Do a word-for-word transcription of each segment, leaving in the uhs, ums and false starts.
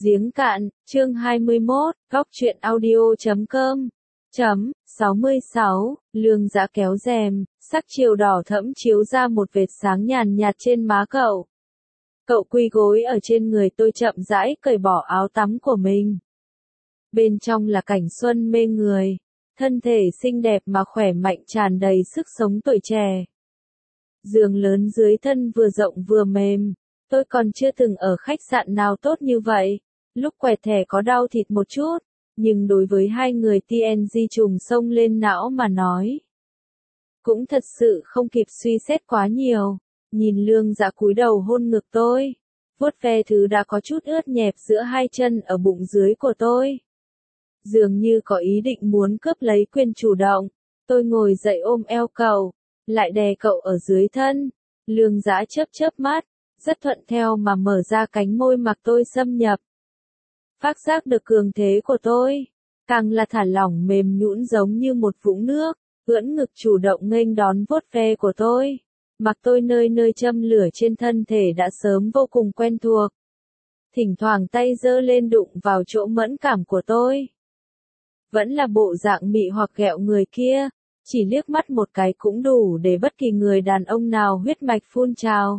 Giếng cạn, chương hai mươi mốt, góc truyện audio chấm com. Chấm, sáu mươi sáu, Lương Dã kéo rèm, sắc chiều đỏ thẫm chiếu ra một vệt sáng nhàn nhạt trên má cậu. Cậu quỳ gối ở trên người tôi chậm rãi cởi bỏ áo tắm của mình. Bên trong là cảnh xuân mê người, thân thể xinh đẹp mà khỏe mạnh tràn đầy sức sống tuổi trẻ. Giường lớn dưới thân vừa rộng vừa mềm. Tôi còn chưa từng ở khách sạn nào tốt như vậy. Lúc quẹt thẻ có đau thịt một chút, nhưng đối với hai người tê en giê trùng xông lên não mà nói, cũng thật sự không kịp suy xét quá nhiều. Nhìn Lương Dã cúi đầu hôn ngực tôi, vuốt ve thứ đã có chút ướt nhẹp giữa hai chân ở bụng dưới của tôi. Dường như có ý định muốn cướp lấy quyền chủ động. Tôi ngồi dậy ôm eo cậu, lại đè cậu ở dưới thân. Lương Dã chớp chớp mắt, rất thuận theo mà mở ra cánh môi mặc tôi xâm nhập. Phát giác được cường thế của tôi, càng là thả lỏng mềm nhũn giống như một vũng nước, ưỡn ngực chủ động nghênh đón vuốt ve của tôi, mặc tôi nơi nơi châm lửa trên thân thể đã sớm vô cùng quen thuộc. Thỉnh thoảng tay giơ lên đụng vào chỗ mẫn cảm của tôi. Vẫn là bộ dạng mị hoặc ghẹo người kia, chỉ liếc mắt một cái cũng đủ để bất kỳ người đàn ông nào huyết mạch phun trào.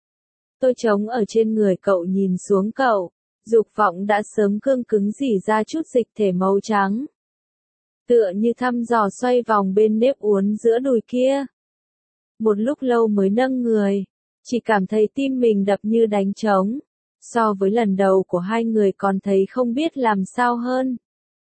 Tôi trống ở trên người cậu nhìn xuống cậu, dục vọng đã sớm cương cứng rỉ ra chút dịch thể màu trắng. Tựa như thăm dò xoay vòng bên nếp uốn giữa đùi kia. Một lúc lâu mới nâng người, chỉ cảm thấy tim mình đập như đánh trống. So với lần đầu của hai người còn thấy không biết làm sao hơn.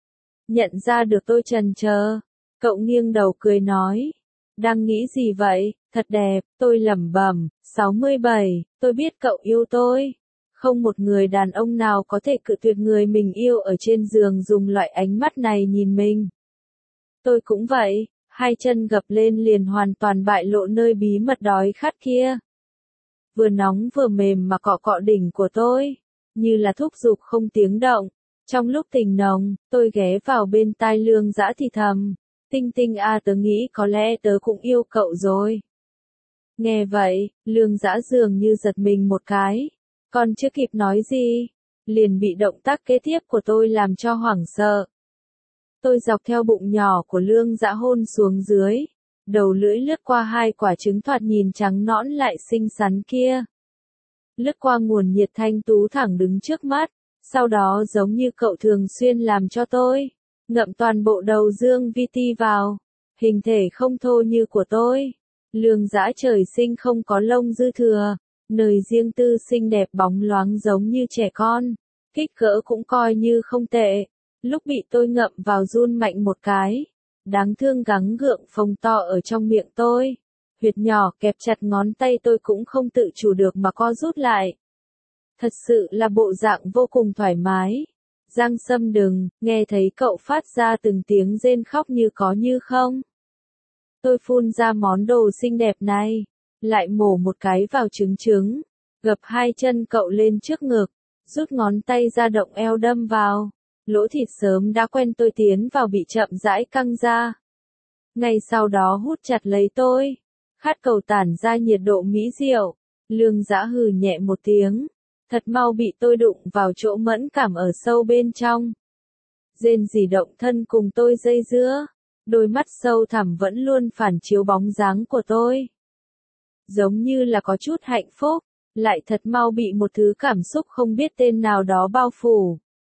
Nhận ra được tôi chần chờ, cậu nghiêng đầu cười nói. Đang nghĩ gì vậy, thật đẹp, tôi lẩm bẩm, sáu mươi bảy, tôi biết cậu yêu tôi. Không một người đàn ông nào có thể cự tuyệt người mình yêu ở trên giường dùng loại ánh mắt này nhìn mình. Tôi cũng vậy, hai chân gập lên liền hoàn toàn bại lộ nơi bí mật đói khát kia. Vừa nóng vừa mềm mà cọ cọ đỉnh của tôi, như là thúc giục không tiếng động. Trong lúc tình nồng, tôi ghé vào bên tai Lương Dã thì thầm. Tinh Tinh à, tớ nghĩ có lẽ tớ cũng yêu cậu rồi. Nghe vậy, Lương Dã dường như giật mình một cái. Còn chưa kịp nói gì, liền bị động tác kế tiếp của tôi làm cho hoảng sợ. Tôi dọc theo bụng nhỏ của Lương Dã hôn xuống dưới, đầu lưỡi lướt qua hai quả trứng thoạt nhìn trắng nõn lại xinh xắn kia. Lướt qua nguồn nhiệt thanh tú thẳng đứng trước mắt, sau đó giống như cậu thường xuyên làm cho tôi, ngậm toàn bộ đầu dương vi ti vào, hình thể không thô như của tôi. Lương Dã trời sinh không có lông dư thừa, nơi riêng tư xinh đẹp bóng loáng giống như trẻ con, kích cỡ cũng coi như không tệ. Lúc bị tôi ngậm vào run mạnh một cái, đáng thương gắng gượng phồng to ở trong miệng tôi, huyệt nhỏ kẹp chặt ngón tay tôi cũng không tự chủ được mà co rút lại. Thật sự là bộ dạng vô cùng thoải mái. Giang Sâm đừng, nghe thấy cậu phát ra từng tiếng rên khóc như có như không. Tôi phun ra món đồ xinh đẹp này, lại mổ một cái vào trứng trứng, gập hai chân cậu lên trước ngực, rút ngón tay ra động eo đâm vào, lỗ thịt sớm đã quen tôi tiến vào bị chậm rãi căng ra. Ngay sau đó hút chặt lấy tôi, khát cầu tản ra nhiệt độ mỹ diệu. Lương Dã hừ nhẹ một tiếng, thật mau bị tôi đụng vào chỗ mẫn cảm ở sâu bên trong. Rên rỉ động thân cùng tôi dây dưa, đôi mắt sâu thẳm vẫn luôn phản chiếu bóng dáng của tôi. Giống như là có chút hạnh phúc, lại thật mau bị một thứ cảm xúc không biết tên nào đó bao phủ.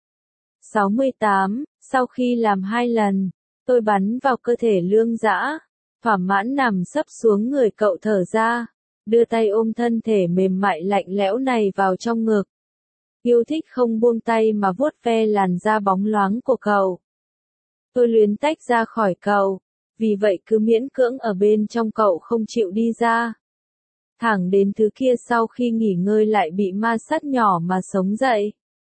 sáu mươi tám, sau khi làm hai lần, tôi bắn vào cơ thể Lương Dã, thỏa mãn nằm sấp xuống người cậu thở ra, đưa tay ôm thân thể mềm mại lạnh lẽo này vào trong ngực. Yêu thích không buông tay mà vuốt ve làn da bóng loáng của cậu. Tôi luyến tách ra khỏi cậu, vì vậy cứ miễn cưỡng ở bên trong cậu không chịu đi ra. Thẳng đến thứ kia sau khi nghỉ ngơi lại bị ma sát nhỏ mà sống dậy.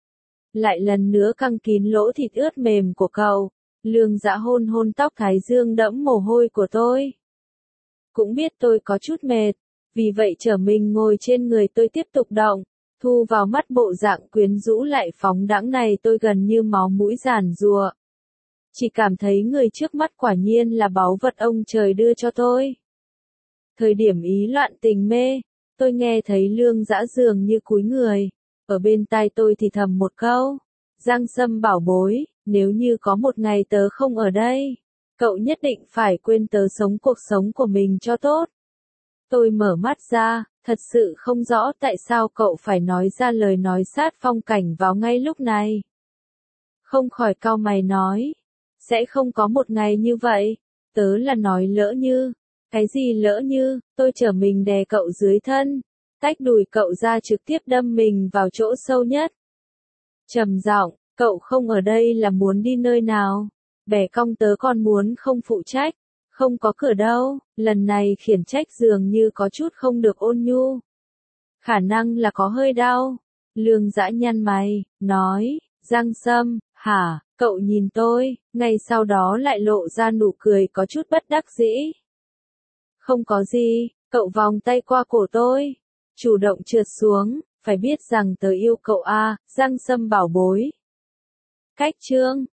Lại lần nữa căng kín lỗ thịt ướt mềm của cậu, Lương Dã hôn hôn tóc thái dương đẫm mồ hôi của tôi. Cũng biết tôi có chút mệt, vì vậy trở mình ngồi trên người tôi tiếp tục động, thu vào mắt bộ dạng quyến rũ lại phóng đãng này tôi gần như máu mũi giàn giụa. Chỉ cảm thấy người trước mắt quả nhiên là báu vật ông trời đưa cho tôi. Thời điểm ý loạn tình mê, tôi nghe thấy Lương Dã dường như cúi người, ở bên tai tôi thì thầm một câu. Giang Sâm bảo bối, nếu như có một ngày tớ không ở đây, cậu nhất định phải quên tớ sống cuộc sống của mình cho tốt. Tôi mở mắt ra, thật sự không rõ tại sao cậu phải nói ra lời nói sát phong cảnh vào ngay lúc này. Không khỏi cau mày nói, sẽ không có một ngày như vậy, tớ là nói lỡ như, cái gì lỡ như, tôi chở mình đè cậu dưới thân, tách đùi cậu ra trực tiếp đâm mình vào chỗ sâu nhất. Trầm giọng, cậu không ở đây là muốn đi nơi nào? Bẻ cong tớ còn muốn không phụ trách, không có cửa đâu, lần này khiển trách dường như có chút không được ôn nhu. Khả năng là có hơi đau. Lương Dã nhăn mày, nói, Giang Sâm, hả, cậu nhìn tôi, ngay sau đó lại lộ ra nụ cười có chút bất đắc dĩ. Không có gì, cậu vòng tay qua cổ tôi, chủ động trượt xuống, phải biết rằng tớ yêu cậu a, Giang Sâm bảo bối. Cách chương